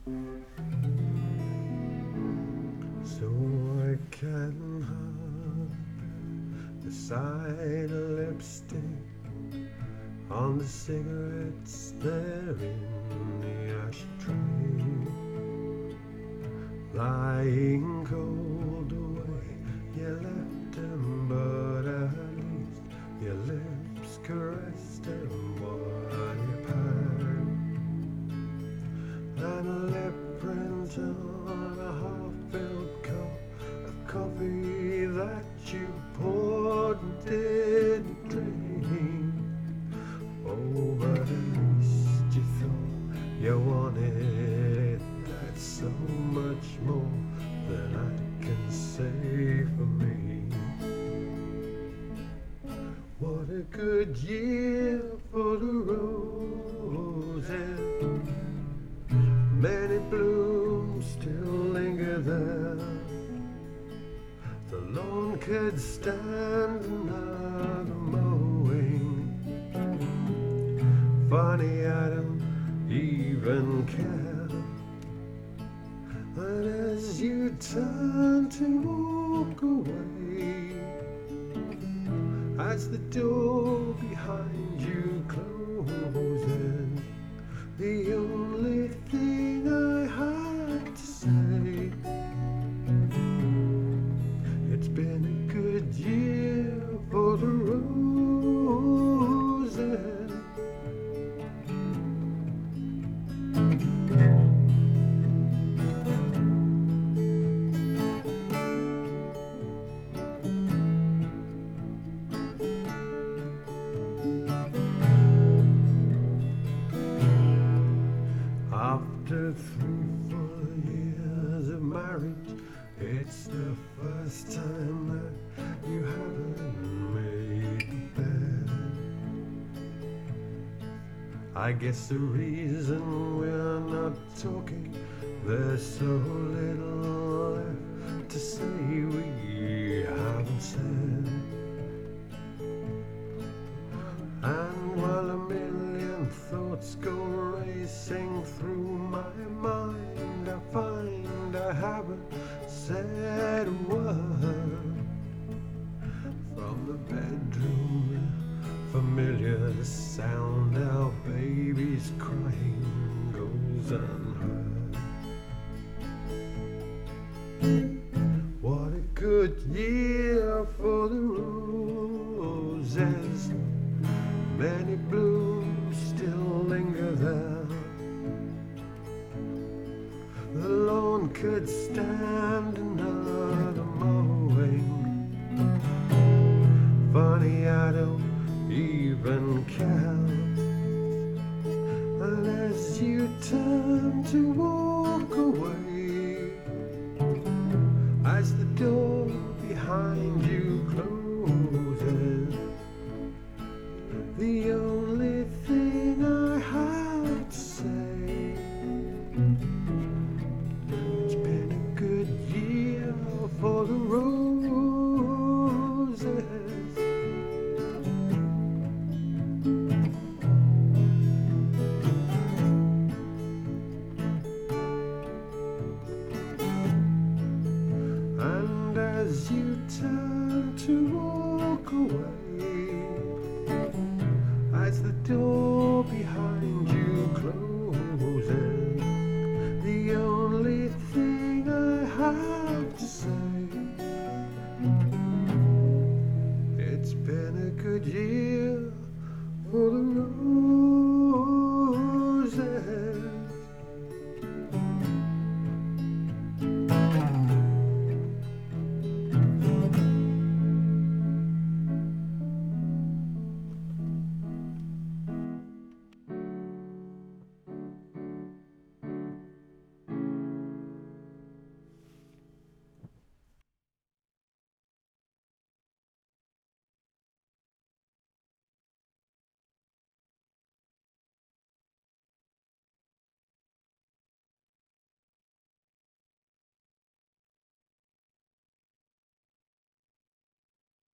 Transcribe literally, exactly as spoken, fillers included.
So I can have the side of lipstick on the cigarettes there in the ashtray, lying cold away. You left them, but at least your lips caressed them while you passed. And a lip print on a half-filled cup of coffee that you poured and didn't drink. Oh, but at least you thought you wanted it. That's so much more than I can say for me. What a good year for the roses. Many blooms still linger there. The lawn could stand another mowing. Funny, I don't even care. And as you turn to walk away, as the door behind you closes, the only thing I had to say, it's been a good year for the roses. After three full years of marriage, it's the first time that you haven't made the bed. I guess the reason we're not talking, there's so little left to say we haven't said. And while a million thoughts go racing through my mind, I find I haven't said a word. From the bedroom, the familiar sound of babies crying goes unheard. What a good year for the roses. Many blooms still linger there. The lawn could stand another mowing. Funny, I don't even care. And as you turn to walk away, as the door behind you closes, the only thing I have to say, it's been a good year for the roses. And as you turn to walk away, as the door behind you closes, the only thing I have to say, it's been a good year